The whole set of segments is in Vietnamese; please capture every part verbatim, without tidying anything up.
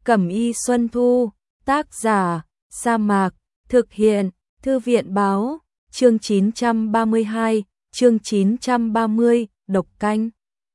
Cẩm y Xuân Thu, tác giả, Sa Mạc, thực hiện, Thư viện báo, chương chín trăm ba mươi hai, chương chín trăm ba mươi, độc canh.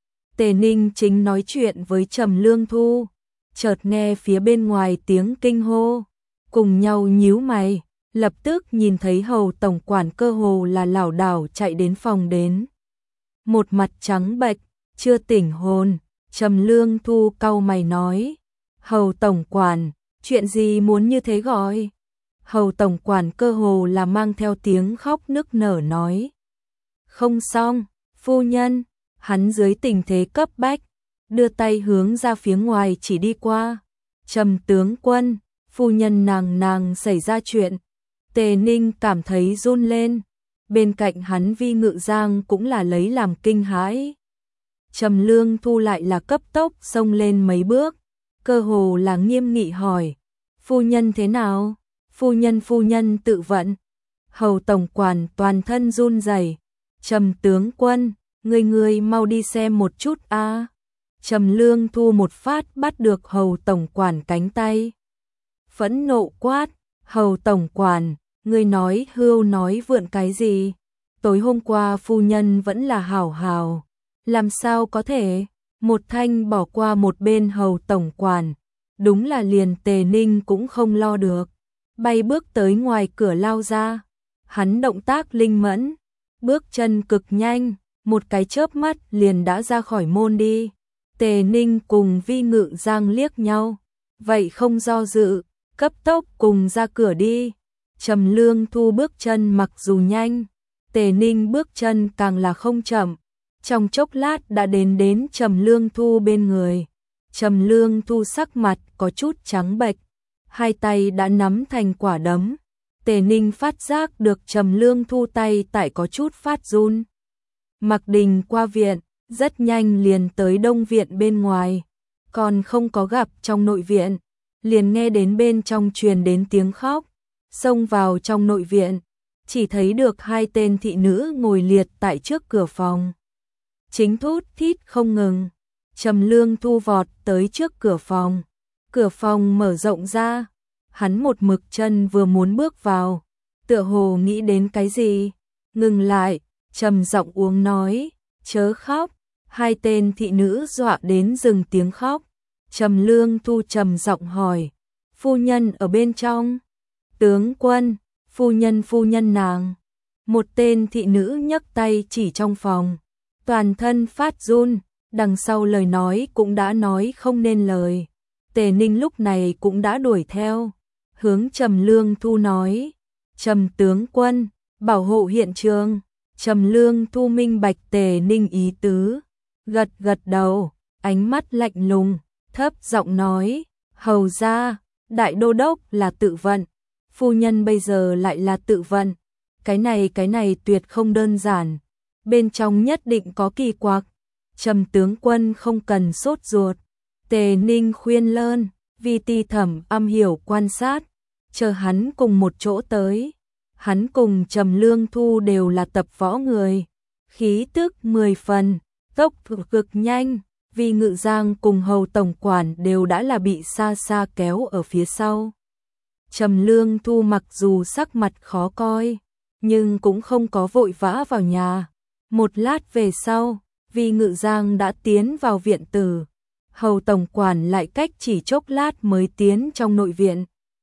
Tề Ninh chính nói chuyện với Trầm Lương Thu, chợt nghe phía bên ngoài tiếng kinh hô, cùng nhau nhíu mày, lập tức nhìn thấy Hầu tổng quản cơ hồ là lảo đảo chạy đến phòng đến. Một mặt trắng bệch, chưa tỉnh hồn, Trầm Lương Thu cau mày nói: "Hầu tổng quản, chuyện gì muốn như thế gọi?" Hầu tổng quản cơ hồ là mang theo tiếng khóc nức nở nói: "Không xong, phu nhân." Hắn dưới tình thế cấp bách, đưa tay hướng ra phía ngoài chỉ đi qua. "Trầm tướng quân, phu nhân nàng nàng xảy ra chuyện." Tề Ninh cảm thấy run lên, bên cạnh hắn Vi Ngự Giang cũng là lấy làm kinh hãi. Trầm Lương Thu lại là cấp tốc xông lên mấy bước, cơ hồ là nghiêm nghị hỏi: "Phu nhân thế nào?" "Phu nhân phu nhân tự vận." Hầu tổng quản toàn thân run rẩy: "Trầm tướng quân, người người mau đi xem một chút a." À. Trầm Lương Thu một phát bắt được Hầu tổng quản cánh tay, phẫn nộ quát: "Hầu tổng quản, ngươi nói hưu nói vượn cái gì? Tối hôm qua phu nhân vẫn là hảo hảo, làm sao có thể?" Một thanh bỏ qua một bên Hầu tổng quản, đúng là liền Tề Ninh cũng không lo được, bay bước tới ngoài cửa lao ra. Hắn động tác linh mẫn, bước chân cực nhanh, một cái chớp mắt liền đã ra khỏi môn đi. Tề Ninh cùng Vi Ngự Giang liếc nhau, vậy không do dự, cấp tốc cùng ra cửa đi. Trầm Lương Thu bước chân mặc dù nhanh, Tề Ninh bước chân càng là không chậm, trong chốc lát đã đến đến Trầm Lương Thu bên người. Trầm Lương Thu sắc mặt có chút trắng bệch, hai tay đã nắm thành quả đấm. Tề Ninh phát giác được Trầm Lương Thu tay tại có chút phát run. Mặc Đình qua viện, rất nhanh liền tới đông viện bên ngoài, còn không có gặp trong nội viện, liền nghe đến bên trong truyền đến tiếng khóc. Xông vào trong nội viện, chỉ thấy được hai tên thị nữ ngồi liệt tại trước cửa phòng, chính thút thít không ngừng. Trầm Lương Thu vọt tới trước cửa phòng, cửa phòng mở rộng ra, hắn một mực chân vừa muốn bước vào, tựa hồ nghĩ đến cái gì, ngừng lại, trầm giọng uống nói: "Chớ khóc." Hai tên thị nữ dọa đến dừng tiếng khóc. Trầm Lương Thu trầm giọng hỏi: "Phu nhân ở bên trong?" "Tướng quân, phu nhân phu nhân nàng." Một tên thị nữ nhấc tay chỉ trong phòng, toàn thân phát run, đằng sau lời nói cũng đã nói không nên lời. Tề Ninh lúc này cũng đã đuổi theo, hướng Trầm Lương Thu nói: "Trầm tướng quân, bảo hộ hiện trường." Trầm Lương Thu minh bạch Tề Ninh ý tứ, gật gật đầu, ánh mắt lạnh lùng, thấp giọng nói: "Hầu gia, đại đô đốc là tự vận, phu nhân bây giờ lại là tự vận, cái này cái này tuyệt không đơn giản, bên trong nhất định có kỳ quặc." Trầm tướng quân không cần sốt ruột, Tề Ninh khuyên lơn, Vi Ti Thẩm am hiểu quan sát, chờ hắn cùng một chỗ tới. Hắn cùng Trầm Lương Thu đều là tập võ người, khí tức mười phần, tốc độ cực nhanh. Vi Ngự Giang cùng Hầu tổng quản đều đã là bị xa xa kéo ở phía sau. Trầm Lương Thu mặc dù sắc mặt khó coi, nhưng cũng không có vội vã vào nhà. Một lát về sau, Vi Ngự Giang đã tiến vào viện tử, Hầu tổng quản lại cách chỉ chốc lát mới tiến trong nội viện.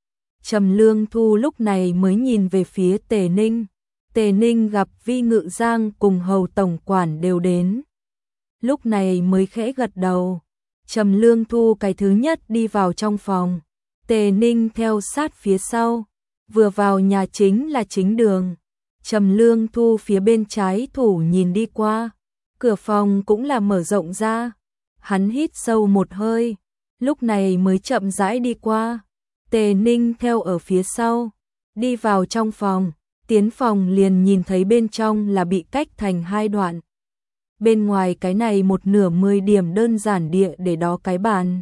Trầm Lương Thu lúc này mới nhìn về phía Tề Ninh. Tề Ninh gặp Vi Ngự Giang cùng Hầu tổng quản đều đến, lúc này mới khẽ gật đầu. Trầm Lương Thu cái thứ nhất đi vào trong phòng, Tề Ninh theo sát phía sau. Vừa vào nhà chính là chính đường, Trầm Lương Thu phía bên trái thủ nhìn đi qua, cửa phòng cũng là mở rộng ra. Hắn hít sâu một hơi, lúc này mới chậm rãi đi qua. Tề Ninh theo ở phía sau, đi vào trong phòng, tiến phòng liền nhìn thấy bên trong là bị cách thành hai đoạn. Bên ngoài cái này một nửa mười điểm đơn giản địa để đó cái bàn.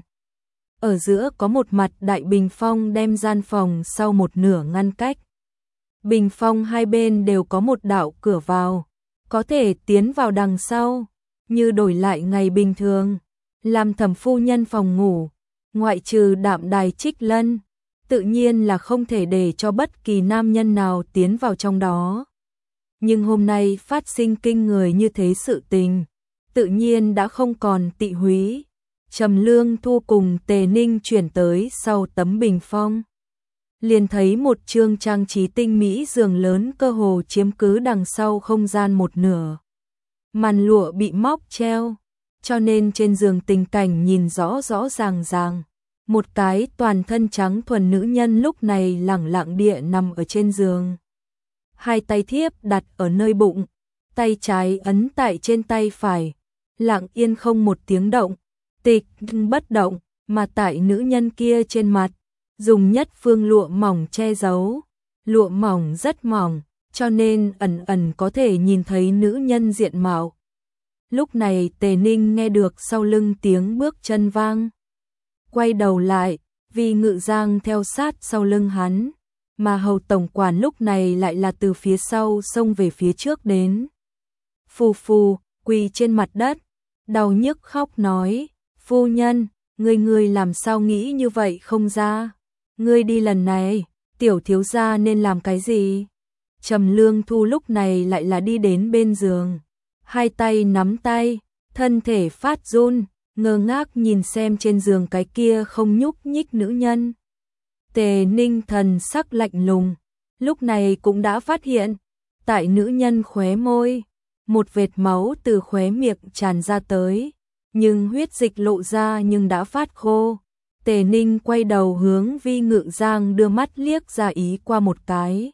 Ở giữa có một mặt đại bình phong đem gian phòng sau một nửa ngăn cách. Bình phong hai bên đều có một đạo cửa vào, có thể tiến vào đằng sau, như đổi lại ngày bình thường. Làm Thẩm phu nhân phòng ngủ, ngoại trừ Đạm Đài Trích Lân, tự nhiên là không thể để cho bất kỳ nam nhân nào tiến vào trong đó. Nhưng hôm nay phát sinh kinh người như thế sự tình, tự nhiên đã không còn tị húy. Trầm Lương Thu cùng Tề Ninh chuyển tới sau tấm bình phong. Liền thấy một chương trang trí tinh mỹ giường lớn cơ hồ chiếm cứ đằng sau không gian một nửa. Màn lụa bị móc treo, cho nên trên giường tình cảnh nhìn rõ rõ ràng ràng. Một cái toàn thân trắng thuần nữ nhân lúc này lẳng lặng địa nằm ở trên giường. Hai tay thiếp đặt ở nơi bụng, tay trái ấn tại trên tay phải, lặng yên không một tiếng động, tịch bất động, mà tại nữ nhân kia trên mặt, dùng nhất phương lụa mỏng che giấu. Lụa mỏng rất mỏng, cho nên ẩn ẩn có thể nhìn thấy nữ nhân diện mạo. Lúc này Tề Ninh nghe được sau lưng tiếng bước chân vang. Quay đầu lại, vì Ngự Giang theo sát sau lưng hắn, mà Hầu tổng quản lúc này lại là từ phía sau xông về phía trước đến. Phù phù, quỳ trên mặt đất, đau nhức khóc nói, phu nhân, người người làm sao nghĩ như vậy không ra? Ngươi đi lần này, tiểu thiếu gia nên làm cái gì? Trầm Lương Thu lúc này lại là đi đến bên giường, hai tay nắm tay, thân thể phát run, ngơ ngác nhìn xem trên giường cái kia không nhúc nhích nữ nhân. Tề Ninh thần sắc lạnh lùng, lúc này cũng đã phát hiện, tại nữ nhân khóe môi, một vệt máu từ khóe miệng tràn ra tới, nhưng huyết dịch lộ ra nhưng đã phát khô. Tề Ninh quay đầu hướng Vi Ngự Giang đưa mắt liếc ra ý qua một cái.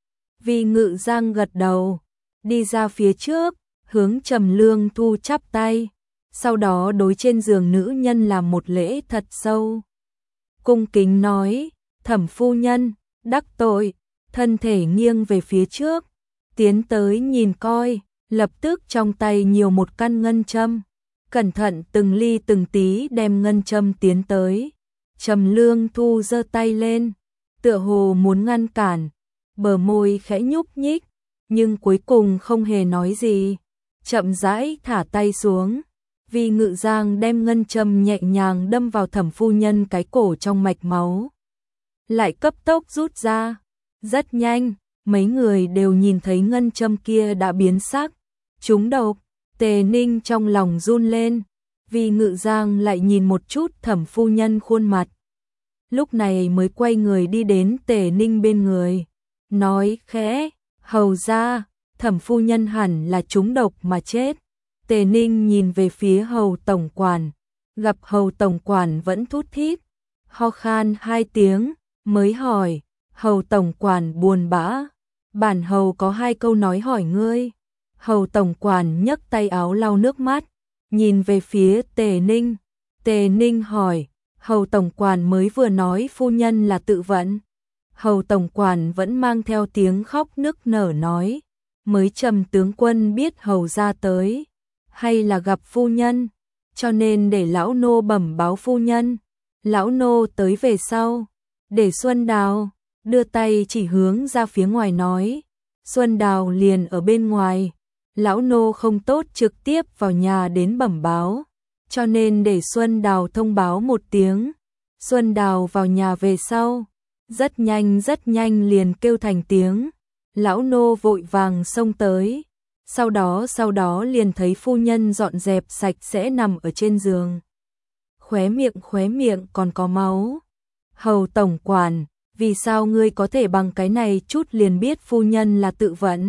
Vi Ngự Giang gật đầu, đi ra phía trước, hướng Trầm Lương Thu chắp tay, sau đó đối trên giường nữ nhân làm một lễ thật sâu. Cung kính nói, Thẩm phu nhân, đắc tội, thân thể nghiêng về phía trước, tiến tới nhìn coi, lập tức trong tay nhiều một căn ngân châm, cẩn thận từng ly từng tí đem ngân châm tiến tới. Trầm Lương Thu giơ tay lên, tựa hồ muốn ngăn cản, bờ môi khẽ nhúc nhích, nhưng cuối cùng không hề nói gì, chậm rãi thả tay xuống. Vi Ngự Giang đem ngân châm nhẹ nhàng đâm vào Thẩm phu nhân cái cổ trong mạch máu, lại cấp tốc rút ra. Rất nhanh, mấy người đều nhìn thấy ngân châm kia đã biến sắc, trúng độc. Tề Ninh trong lòng run lên, Vi Ngự Giang lại nhìn một chút Thẩm phu nhân khuôn mặt, lúc này mới quay người đi đến Tề Ninh bên người, nói khẽ, hầu ra, Thẩm phu nhân hẳn là trúng độc mà chết. Tề Ninh nhìn về phía Hầu tổng quản, gặp Hầu tổng quản vẫn thút thít, ho khan hai tiếng, mới hỏi, Hầu tổng quản buồn bã, bản hầu có hai câu nói hỏi ngươi. Hầu tổng quản nhấc tay áo lau nước mắt, nhìn về phía Tề Ninh. Tề Ninh hỏi, Hầu tổng quản mới vừa nói phu nhân là tự vẫn. Hầu tổng quản vẫn mang theo tiếng khóc nức nở nói, mới Trầm tướng quân biết hầu ra tới, hay là gặp phu nhân, cho nên để lão nô bẩm báo phu nhân. Lão nô tới về sau, để Xuân Đào, đưa tay chỉ hướng ra phía ngoài nói, Xuân Đào liền ở bên ngoài, lão nô không tốt trực tiếp vào nhà đến bẩm báo, cho nên để Xuân Đào thông báo một tiếng. Xuân Đào vào nhà về sau, rất nhanh rất nhanh liền kêu thành tiếng, lão nô vội vàng xông tới, sau đó sau đó liền thấy phu nhân dọn dẹp sạch sẽ nằm ở trên giường, khóe miệng khóe miệng còn có máu. Hầu tổng quản, vì sao ngươi có thể bằng cái này chút liền biết phu nhân là tự vận?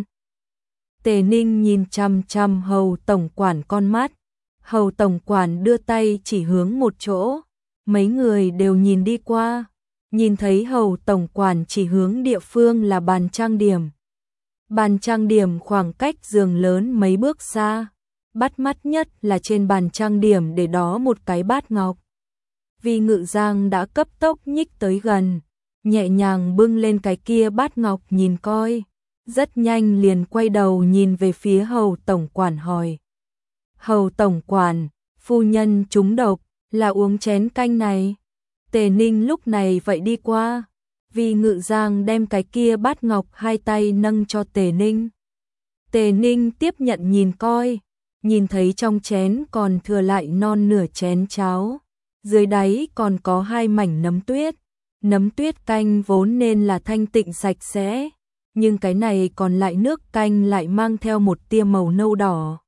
Tề Ninh nhìn chằm chằm Hầu tổng quản con mắt, Hầu tổng quản đưa tay chỉ hướng một chỗ, mấy người đều nhìn đi qua, nhìn thấy Hầu tổng quản chỉ hướng địa phương là bàn trang điểm. Bàn trang điểm khoảng cách giường lớn mấy bước xa, bắt mắt nhất là trên bàn trang điểm để đó một cái bát ngọc. Vi Ngự Giang đã cấp tốc nhích tới gần, nhẹ nhàng bưng lên cái kia bát ngọc nhìn coi, rất nhanh liền quay đầu nhìn về phía Hầu tổng quản hỏi, Hầu tổng quản, phu nhân trúng độc, là uống chén canh này. Tề Ninh lúc này vậy đi qua, Vi Ngự Giang đem cái kia bát ngọc hai tay nâng cho Tề Ninh. Tề Ninh tiếp nhận nhìn coi, nhìn thấy trong chén còn thừa lại non nửa chén cháo, dưới đáy còn có hai mảnh nấm tuyết. Nấm tuyết canh vốn nên là thanh tịnh sạch sẽ, nhưng cái này còn lại nước canh lại mang theo một tia màu nâu đỏ.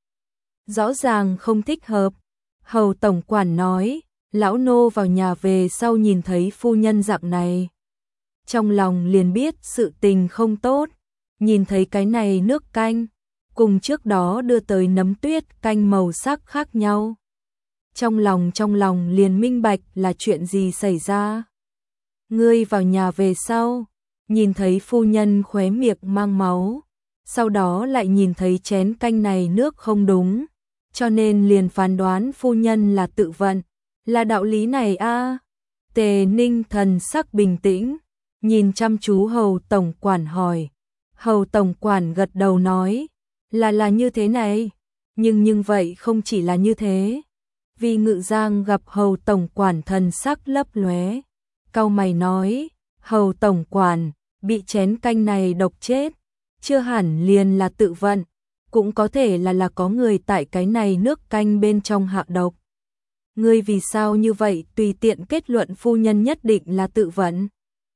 Rõ ràng không thích hợp. Hầu tổng quản nói, lão nô vào nhà về sau nhìn thấy phu nhân dạng này. Trong lòng liền biết sự tình không tốt, nhìn thấy cái này nước canh, cùng trước đó đưa tới nấm tuyết canh màu sắc khác nhau. Trong lòng trong lòng liền minh bạch là chuyện gì xảy ra. Ngươi vào nhà về sau, nhìn thấy phu nhân khóe miệng mang máu, sau đó lại nhìn thấy chén canh này nước không đúng, cho nên liền phán đoán phu nhân là tự vận, là đạo lý này a. À. Tề Ninh thần sắc bình tĩnh, nhìn chăm chú Hầu tổng quản hỏi. Hầu tổng quản gật đầu nói, là là như thế này, nhưng nhưng vậy không chỉ là như thế. Vì Ngự Giang gặp Hầu tổng quản thần sắc lấp lóe, cau mày nói, Hầu tổng quản, bị chén canh này độc chết, chưa hẳn liền là tự vận, cũng có thể là là có người tại cái này nước canh bên trong hạ độc. Ngươi vì sao như vậy tùy tiện kết luận phu nhân nhất định là tự vận?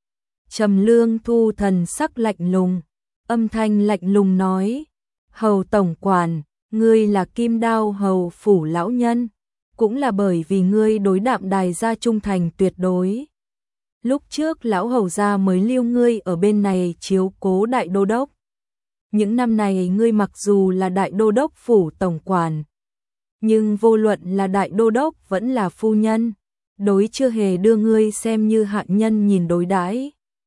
Trầm Lương Thu thần sắc lạnh lùng, âm thanh lạnh lùng nói, Hầu tổng quản, ngươi là Kim Đao hầu phủ lão nhân, cũng là bởi vì ngươi đối Đạm Đài gia trung thành tuyệt đối. Lúc trước lão hầu gia mới lưu ngươi ở bên này chiếu cố đại đô đốc. Những năm này ngươi mặc dù là đại đô đốc phủ tổng quản, nhưng vô luận là đại đô đốc vẫn là phu nhân, đối chưa hề đưa ngươi xem như hạ nhân nhìn đối đãi,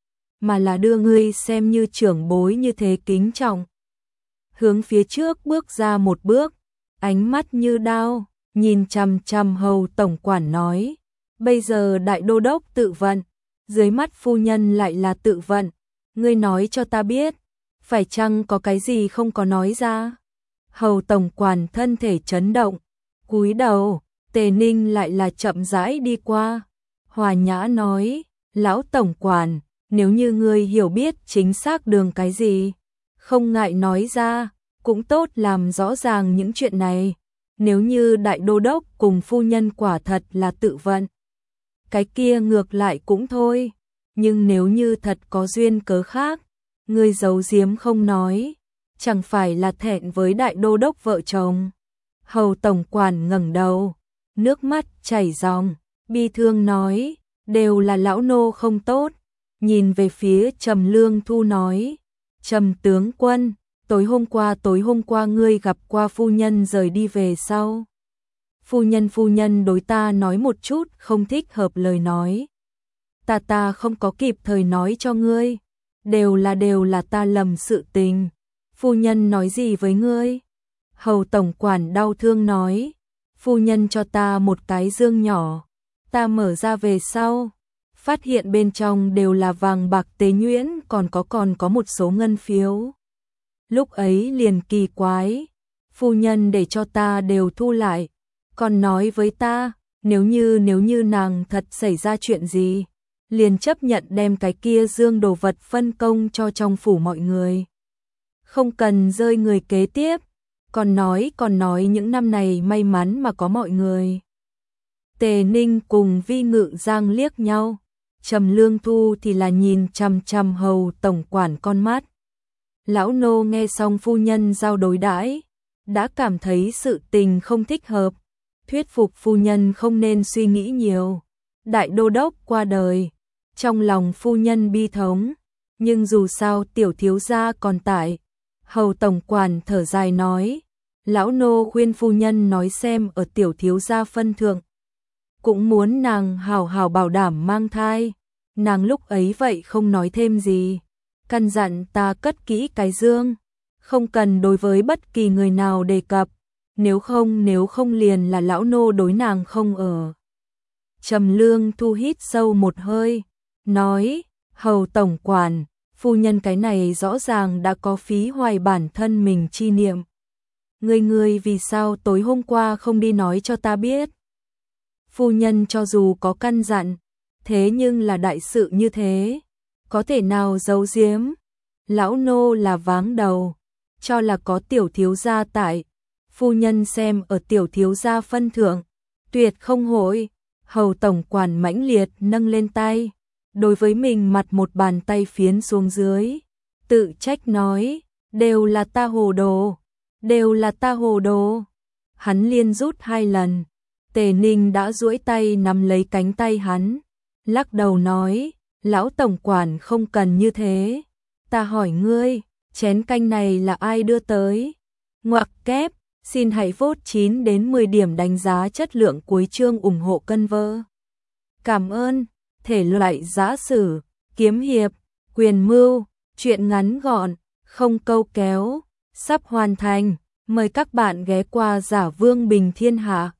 mà là đưa ngươi xem như trưởng bối như thế kính trọng. Hướng phía trước bước ra một bước, ánh mắt như đao, nhìn chằm chằm Hầu tổng quản nói, bây giờ đại đô đốc tự vận, dưới mắt phu nhân lại là tự vận, ngươi nói cho ta biết, phải chăng có cái gì không có nói ra? Hầu tổng quản thân thể chấn động, cúi đầu. Tề Ninh lại là chậm rãi đi qua, hòa nhã nói, lão tổng quản, nếu như ngươi hiểu biết chính xác đường cái gì, không ngại nói ra, cũng tốt làm rõ ràng những chuyện này. Nếu như đại đô đốc cùng phu nhân quả thật là tự vận, cái kia ngược lại cũng thôi, nhưng nếu như thật có duyên cớ khác, ngươi giấu giếm không nói, chẳng phải là thẹn với đại đô đốc vợ chồng. Hầu tổng quản ngẩng đầu, nước mắt chảy ròng, bi thương nói, đều là lão nô không tốt. Nhìn về phía Trầm Lương Thu nói, Trầm tướng quân, tối hôm qua tối hôm qua ngươi gặp qua phu nhân rời đi về sau. Phu nhân phu nhân đối ta nói một chút không thích hợp lời nói. Ta ta không có kịp thời nói cho ngươi, đều là đều là ta lầm sự tình. Phu nhân nói gì với ngươi? Hầu tổng quản đau thương nói, phu nhân cho ta một cái dương nhỏ, ta mở ra về sau, phát hiện bên trong đều là vàng bạc tế nhuyễn, còn có còn có một số ngân phiếu. Lúc ấy liền kỳ quái, phu nhân để cho ta đều thu lại, còn nói với ta, nếu như nếu như nàng thật xảy ra chuyện gì, liền chấp nhận đem cái kia dương đồ vật phân công cho trong phủ mọi người. Không cần rơi người kế tiếp, còn nói còn nói những năm này may mắn mà có mọi người. Tề Ninh cùng Vi Ngự Giang liếc nhau, Trầm Lương Thu thì là nhìn chằm chằm Hầu tổng quản con mắt. Lão nô nghe xong phu nhân giao đối đãi, đã cảm thấy sự tình không thích hợp, thuyết phục phu nhân không nên suy nghĩ nhiều. Đại đô đốc qua đời, trong lòng phu nhân bi thống, nhưng dù sao tiểu thiếu gia còn tại. Hầu tổng quản thở dài nói, lão nô khuyên phu nhân nói xem ở tiểu thiếu gia phân thượng, cũng muốn nàng hào hào bảo đảm mang thai. Nàng lúc ấy vậy không nói thêm gì, căn dặn ta cất kỹ cái dương, không cần đối với bất kỳ người nào đề cập, nếu không nếu không liền là lão nô đối nàng không ở. Trầm Lương Thu hít sâu một hơi, nói, Hầu tổng quản, phu nhân cái này rõ ràng đã có phí hoài bản thân mình chi niệm. Ngươi ngươi vì sao tối hôm qua không đi nói cho ta biết? Phu nhân cho dù có căn dặn, thế nhưng là đại sự như thế, có thể nào giấu giếm? Lão nô là váng đầu, cho là có tiểu thiếu gia tại, phu nhân xem ở tiểu thiếu gia phân thượng, tuyệt không hội, Hầu tổng quản mãnh liệt nâng lên tay, đối với mình mặt một bàn tay phiến xuống dưới, tự trách nói, đều là ta hồ đồ, đều là ta hồ đồ. Hắn liên rút hai lần, Tề Ninh đã duỗi tay nắm lấy cánh tay hắn, lắc đầu nói, lão tổng quản không cần như thế. Ta hỏi ngươi, chén canh này là ai đưa tới? Ngoặc kép, xin hãy vote chín đến mười điểm đánh giá chất lượng cuối chương ủng hộ cân vơ. Cảm ơn, thể loại giã sử, kiếm hiệp, quyền mưu, truyện ngắn gọn, không câu kéo, sắp hoàn thành. Mời các bạn ghé qua Giả Vương Bình Thiên Hạ.